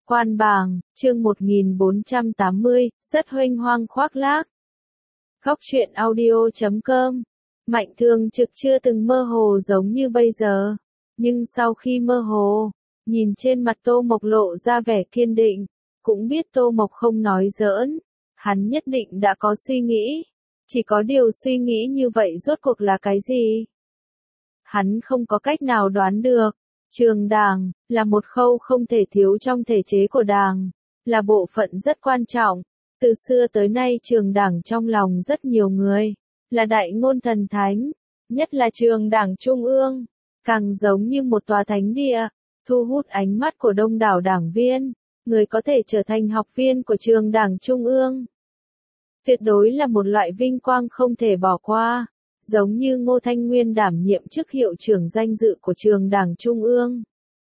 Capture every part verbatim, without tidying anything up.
Quan Bàng, chương một nghìn bốn trăm tám mươi, rất huênh hoang khoác lác. Góc truyện audio chấm com. Mạnh Thường Trực chưa từng mơ hồ giống như bây giờ, nhưng sau khi mơ hồ, nhìn trên mặt Tô Mộc lộ ra vẻ kiên định, cũng biết Tô Mộc không nói giỡn, hắn nhất định đã có suy nghĩ, chỉ có điều suy nghĩ như vậy rốt cuộc là cái gì? Hắn không có cách nào đoán được. Trường đàng, là một khâu không thể thiếu trong thể chế của đảng, là bộ phận rất quan trọng. Từ xưa tới nay trường đảng trong lòng rất nhiều người, là đại ngôn thần thánh, nhất là trường đảng trung ương, càng giống như một tòa thánh địa, thu hút ánh mắt của đông đảo đảng viên, người có thể trở thành học viên của trường đảng trung ương. Tuyệt đối là một loại vinh quang không thể bỏ qua. Giống như Ngô Thanh Nguyên đảm nhiệm chức hiệu trưởng danh dự của trường đảng Trung ương.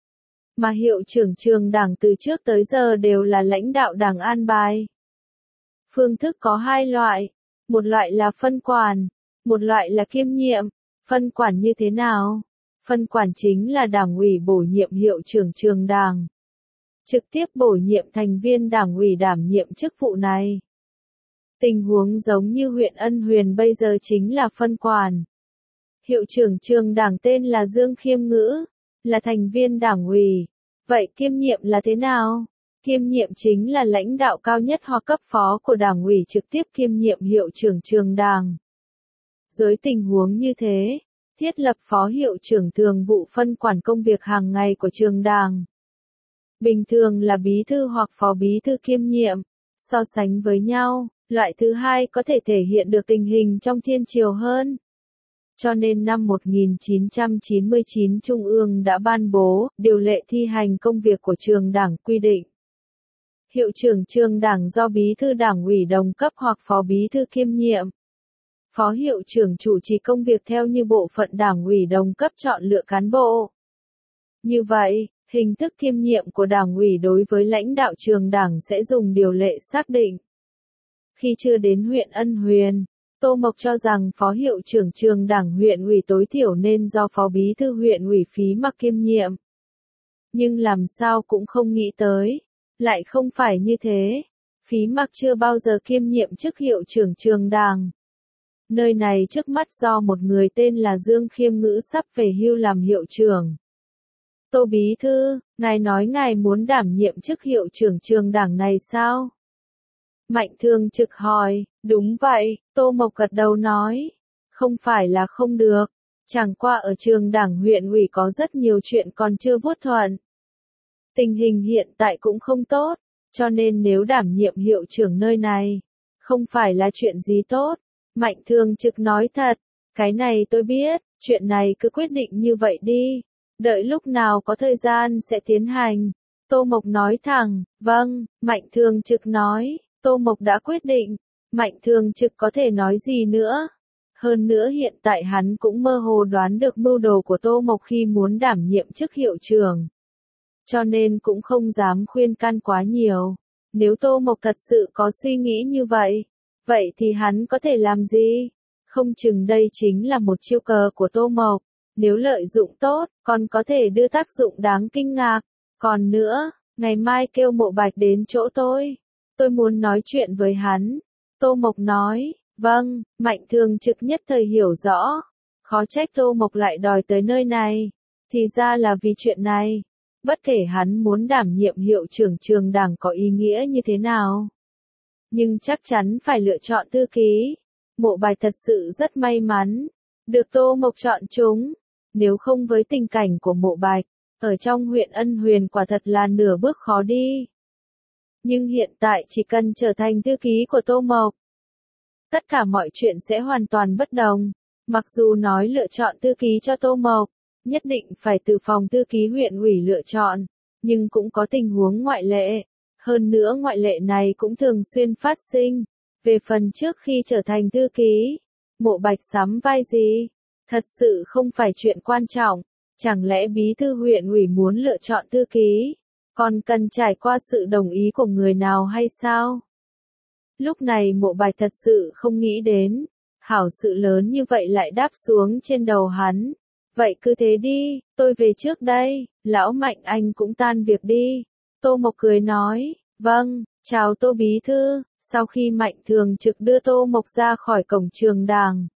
Mà hiệu trưởng trường đảng từ trước tới giờ đều là lãnh đạo đảng an bài. Phương thức có hai loại, một loại là phân quản, một loại là kiêm nhiệm. Phân quản như thế nào? Phân quản chính là đảng ủy bổ nhiệm hiệu trưởng trường đảng. Trực tiếp bổ nhiệm thành viên đảng ủy đảm nhiệm chức vụ này. Tình huống giống như huyện Ân Huyền bây giờ chính là phân quản. Hiệu trưởng trường đảng tên là Dương Khiêm Ngữ, là thành viên đảng ủy. Vậy kiêm nhiệm là thế nào? Kiêm nhiệm chính là lãnh đạo cao nhất hoặc cấp phó của đảng ủy trực tiếp kiêm nhiệm hiệu trưởng trường đảng. Dưới tình huống như thế, thiết lập phó hiệu trưởng thường vụ phân quản công việc hàng ngày của trường đảng. Bình thường là bí thư hoặc phó bí thư kiêm nhiệm, so sánh với nhau. Loại thứ hai có thể thể hiện được tình hình trong thiên triều hơn. Cho nên năm một nghìn chín trăm chín mươi chín Trung ương đã ban bố, điều lệ thi hành công việc của trường đảng quy định. Hiệu trưởng trường đảng do bí thư đảng ủy đồng cấp hoặc phó bí thư kiêm nhiệm. Phó hiệu trưởng chủ trì công việc theo như bộ phận đảng ủy đồng cấp chọn lựa cán bộ. Như vậy, hình thức kiêm nhiệm của đảng ủy đối với lãnh đạo trường đảng sẽ dùng điều lệ xác định. Khi chưa đến huyện Ân Huyền, Tô Mộc cho rằng phó hiệu trưởng trường đảng huyện ủy tối thiểu nên do phó bí thư huyện ủy Phí Mặc kiêm nhiệm. Nhưng làm sao cũng không nghĩ tới, lại không phải như thế. Phí Mặc chưa bao giờ kiêm nhiệm chức hiệu trưởng trường đảng. Nơi này trước mắt do một người tên là Dương Khiêm Ngữ sắp về hưu làm hiệu trưởng. Tô bí thư, ngài nói ngài muốn đảm nhiệm chức hiệu trưởng trường đảng này sao? Mạnh Thường Trực hỏi, đúng vậy, Tô Mộc gật đầu nói, không phải là không được, chẳng qua ở trường đảng huyện ủy có rất nhiều chuyện còn chưa vuốt thuận. Tình hình hiện tại cũng không tốt, cho nên nếu đảm nhiệm hiệu trưởng nơi này, không phải là chuyện gì tốt. Mạnh Thường Trực nói thật, cái này tôi biết, chuyện này cứ quyết định như vậy đi, đợi lúc nào có thời gian sẽ tiến hành. Tô Mộc nói thẳng, vâng, Mạnh Thường Trực nói. Tô Mộc đã quyết định, Mạnh Thường Trực có thể nói gì nữa. Hơn nữa hiện tại hắn cũng mơ hồ đoán được mưu đồ của Tô Mộc khi muốn đảm nhiệm chức hiệu trưởng. Cho nên cũng không dám khuyên can quá nhiều. Nếu Tô Mộc thật sự có suy nghĩ như vậy, vậy thì hắn có thể làm gì? Không chừng đây chính là một chiêu cờ của Tô Mộc. Nếu lợi dụng tốt, còn có thể đưa tác dụng đáng kinh ngạc. Còn nữa, ngày mai kêu Mộ Bạch đến chỗ tôi. Tôi muốn nói chuyện với hắn. Tô Mộc nói, vâng, Mạnh Thường Trực nhất thời hiểu rõ. Khó trách Tô Mộc lại đòi tới nơi này. Thì ra là vì chuyện này. Bất kể hắn muốn đảm nhiệm hiệu trưởng trường đảng có ý nghĩa như thế nào. Nhưng chắc chắn phải lựa chọn thư ký. Mộ Bạch thật sự rất may mắn. Được Tô Mộc chọn chúng. Nếu không với tình cảnh của Mộ Bạch, ở trong huyện Ân Huyền quả thật là nửa bước khó đi. Nhưng hiện tại chỉ cần trở thành thư ký của Tô Mộc, tất cả mọi chuyện sẽ hoàn toàn bất đồng. Mặc dù nói lựa chọn thư ký cho Tô Mộc, nhất định phải từ phòng thư ký huyện ủy lựa chọn, nhưng cũng có tình huống ngoại lệ. Hơn nữa ngoại lệ này cũng thường xuyên phát sinh. Về phần trước khi trở thành thư ký, Mộ Bạch sắm vai gì? Thật sự không phải chuyện quan trọng. Chẳng lẽ bí thư huyện ủy muốn lựa chọn thư ký? Còn cần trải qua sự đồng ý của người nào hay sao? Lúc này Mộ Bạch thật sự không nghĩ đến, hảo sự lớn như vậy lại đáp xuống trên đầu hắn. Vậy cứ thế đi, tôi về trước đây, lão Mạnh anh cũng tan việc đi. Tô Mộc cười nói, vâng, chào Tô Bí Thư. Sau khi Mạnh Thường Trực đưa Tô Mộc ra khỏi cổng trường đảng,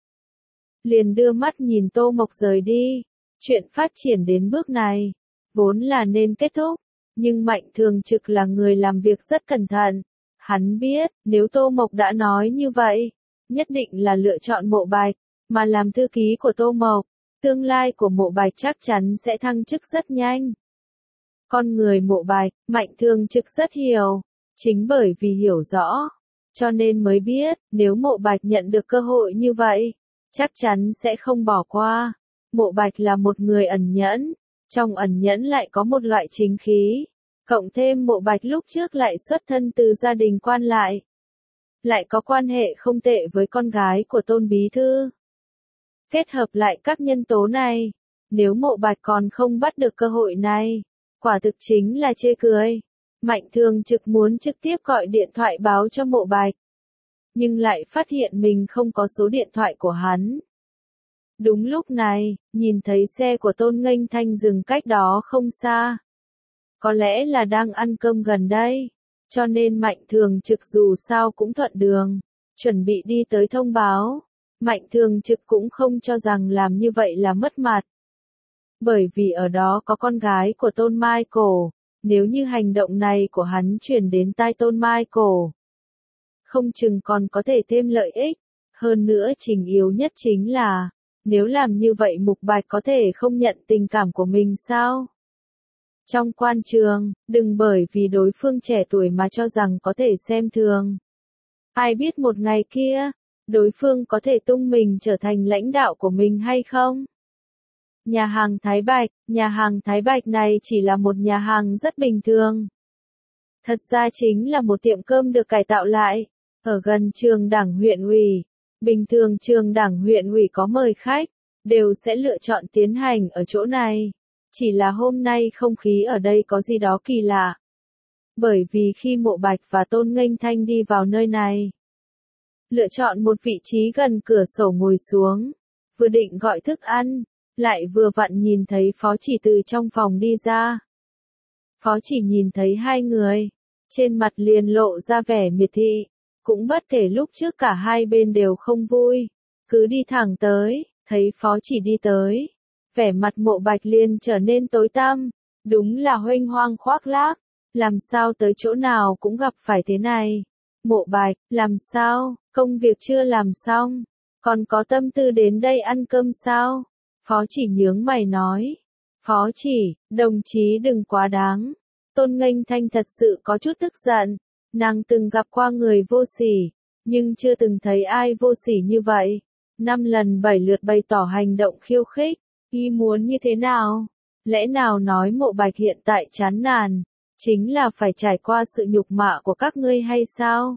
liền đưa mắt nhìn Tô Mộc rời đi. Chuyện phát triển đến bước này, vốn là nên kết thúc, nhưng Mạnh Thường Trực là người làm việc rất cẩn thận. Hắn biết, nếu Tô Mộc đã nói như vậy, nhất định là lựa chọn Mộ Bạch, mà làm thư ký của Tô Mộc, tương lai của Mộ Bạch chắc chắn sẽ thăng chức rất nhanh. Con người Mộ Bạch, Mạnh Thường Trực rất hiểu, chính bởi vì hiểu rõ, cho nên mới biết, nếu Mộ Bạch nhận được cơ hội như vậy, chắc chắn sẽ không bỏ qua. Mộ Bạch là một người ẩn nhẫn, trong ẩn nhẫn lại có một loại chính khí, cộng thêm Mộ Bạch lúc trước lại xuất thân từ gia đình quan lại, lại có quan hệ không tệ với con gái của Tôn Bí Thư. Kết hợp lại các nhân tố này, nếu Mộ Bạch còn không bắt được cơ hội này, quả thực chính là chê cười. Mạnh Thường Trực muốn trực tiếp gọi điện thoại báo cho Mộ Bạch, nhưng lại phát hiện mình không có số điện thoại của hắn. Đúng lúc này, nhìn thấy xe của Tôn Nghênh Thanh dừng cách đó không xa. Có lẽ là đang ăn cơm gần đây, cho nên Mạnh Thường Trực dù sao cũng thuận đường, chuẩn bị đi tới thông báo. Mạnh Thường Trực cũng không cho rằng làm như vậy là mất mặt. Bởi vì ở đó có con gái của Tôn Michael, nếu như hành động này của hắn truyền đến tai Tôn Michael, không chừng còn có thể thêm lợi ích. Hơn nữa trình yếu nhất chính là, nếu làm như vậy Mục Bạch có thể không nhận tình cảm của mình sao? Trong quan trường, đừng bởi vì đối phương trẻ tuổi mà cho rằng có thể xem thường. Ai biết một ngày kia, đối phương có thể tung mình trở thành lãnh đạo của mình hay không? Nhà hàng Thái Bạch, nhà hàng Thái Bạch này chỉ là một nhà hàng rất bình thường. Thật ra chính là một tiệm cơm được cải tạo lại, ở gần trường đảng huyện ủy. Bình thường trường đảng huyện ủy có mời khách, đều sẽ lựa chọn tiến hành ở chỗ này. Chỉ là hôm nay không khí ở đây có gì đó kỳ lạ. Bởi vì khi Mộ Bạch và Tôn Nghênh Thanh đi vào nơi này, lựa chọn một vị trí gần cửa sổ ngồi xuống, vừa định gọi thức ăn, lại vừa vặn nhìn thấy Phó Chỉ từ trong phòng đi ra. Phó Chỉ nhìn thấy hai người, trên mặt liền lộ ra vẻ miệt thị, cũng bất kể lúc trước cả hai bên đều không vui, cứ đi thẳng tới, thấy Phó Chỉ đi tới, vẻ mặt Mộ Bạch liền trở nên tối tăm, đúng là huênh hoang khoác lác, làm sao tới chỗ nào cũng gặp phải thế này. Mộ Bạch, làm sao, công việc chưa làm xong, còn có tâm tư đến đây ăn cơm sao? Phó Chỉ nhướng mày nói. Phó Chỉ, đồng chí đừng quá đáng. Tôn Nghênh Thanh thật sự có chút tức giận. Nàng từng gặp qua người vô sỉ, nhưng chưa từng thấy ai vô sỉ như vậy. Năm lần bảy lượt bày tỏ hành động khiêu khích. Y muốn như thế nào? Lẽ nào nói Mộ Bạch hiện tại chán nản, chính là phải trải qua sự nhục mạ của các ngươi hay sao?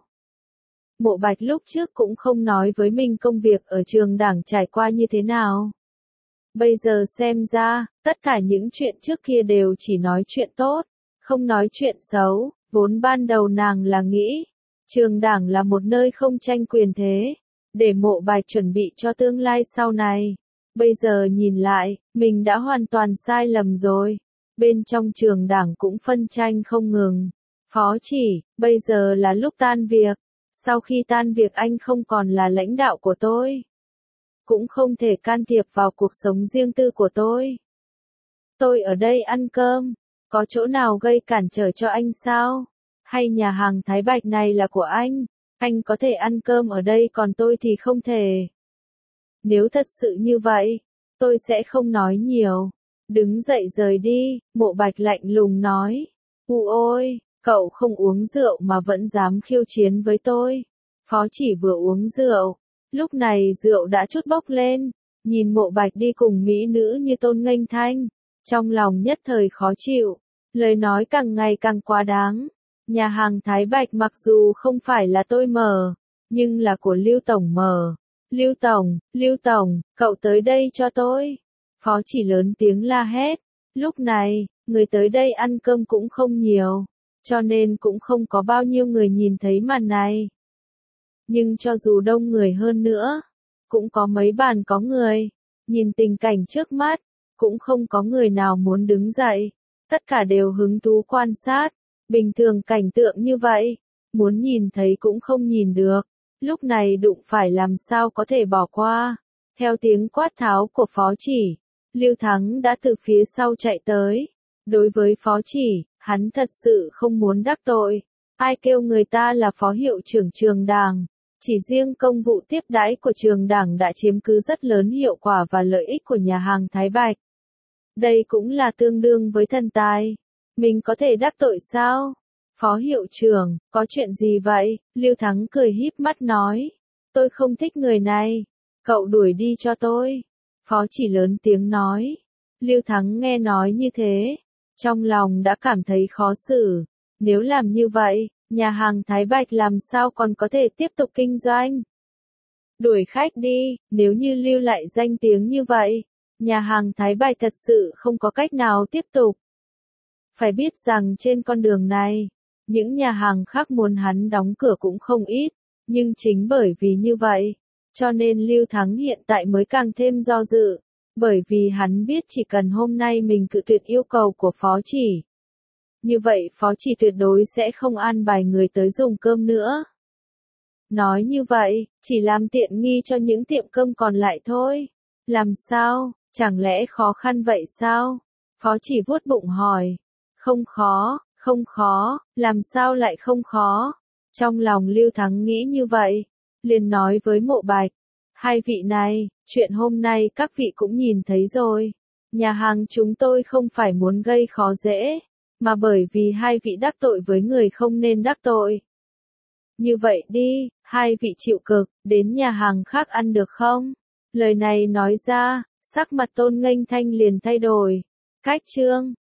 Mộ Bạch lúc trước cũng không nói với mình công việc ở trường đảng trải qua như thế nào. Bây giờ xem ra, tất cả những chuyện trước kia đều chỉ nói chuyện tốt, không nói chuyện xấu. Vốn ban đầu nàng là nghĩ, trường đảng là một nơi không tranh quyền thế, để Mộ Bạch chuẩn bị cho tương lai sau này. Bây giờ nhìn lại, mình đã hoàn toàn sai lầm rồi. Bên trong trường đảng cũng phân tranh không ngừng. Phó Chỉ, bây giờ là lúc tan việc. Sau khi tan việc anh không còn là lãnh đạo của tôi, cũng không thể can thiệp vào cuộc sống riêng tư của tôi. Tôi ở đây ăn cơm, có chỗ nào gây cản trở cho anh sao? Hay nhà hàng Thái Bạch này là của anh, anh có thể ăn cơm ở đây còn tôi thì không thể. Nếu thật sự như vậy, tôi sẽ không nói nhiều. Đứng dậy rời đi, Mộ Bạch lạnh lùng nói. U ôi, cậu không uống rượu mà vẫn dám khiêu chiến với tôi. Phó Chỉ vừa uống rượu, lúc này rượu đã chút bốc lên, nhìn Mộ Bạch đi cùng mỹ nữ như Tôn Nghênh Thanh, trong lòng nhất thời khó chịu, lời nói càng ngày càng quá đáng. Nhà hàng Thái Bạch mặc dù không phải là tôi mở, nhưng là của Lưu Tổng mở. Lưu Tổng, Lưu Tổng, cậu tới đây cho tôi. Phó Chỉ lớn tiếng la hét. Lúc này, người tới đây ăn cơm cũng không nhiều, cho nên cũng không có bao nhiêu người nhìn thấy màn này. Nhưng cho dù đông người hơn nữa, cũng có mấy bàn có người, nhìn tình cảnh trước mắt, cũng không có người nào muốn đứng dậy, tất cả đều hứng thú quan sát. Bình thường cảnh tượng như vậy, muốn nhìn thấy cũng không nhìn được, lúc này đụng phải làm sao có thể bỏ qua. Theo tiếng quát tháo của phó chỉ, Lưu Thắng đã từ phía sau chạy tới. Đối với phó chỉ, hắn thật sự không muốn đắc tội. Ai kêu người ta là phó hiệu trưởng trường đảng. Chỉ riêng công vụ tiếp đãi của trường đảng đã chiếm cứ rất lớn hiệu quả và lợi ích của nhà hàng Thái Bạch. Đây cũng là tương đương với thần tài. Mình có thể đắc tội sao? Phó hiệu trưởng, có chuyện gì vậy? Lưu Thắng cười híp mắt nói. Tôi không thích người này. Cậu đuổi đi cho tôi. Phó chỉ lớn tiếng nói. Lưu Thắng nghe nói như thế. Trong lòng đã cảm thấy khó xử. Nếu làm như vậy, nhà hàng Thái Bạch làm sao còn có thể tiếp tục kinh doanh? Đuổi khách đi, nếu như lưu lại danh tiếng như vậy, nhà hàng Thái Bạch thật sự không có cách nào tiếp tục. Phải biết rằng trên con đường này, những nhà hàng khác muốn hắn đóng cửa cũng không ít, nhưng chính bởi vì như vậy, cho nên Lưu Thắng hiện tại mới càng thêm do dự, bởi vì hắn biết chỉ cần hôm nay mình cự tuyệt yêu cầu của phó chỉ. Như vậy phó chỉ tuyệt đối sẽ không an bài người tới dùng cơm nữa. Nói như vậy, chỉ làm tiện nghi cho những tiệm cơm còn lại thôi. Làm sao, chẳng lẽ khó khăn vậy sao? Phó chỉ vuốt bụng hỏi. Không khó, không khó, làm sao lại không khó? Trong lòng Lưu Thắng nghĩ như vậy, liền nói với Mộ Bạch. Hai vị này, chuyện hôm nay các vị cũng nhìn thấy rồi. Nhà hàng chúng tôi không phải muốn gây khó dễ, mà bởi vì hai vị đắc tội với người không nên đắc tội. Như vậy đi, hai vị chịu cực, đến nhà hàng khác ăn được không? Lời này nói ra, sắc mặt Tôn Nghênh Thanh liền thay đổi. Cách trương,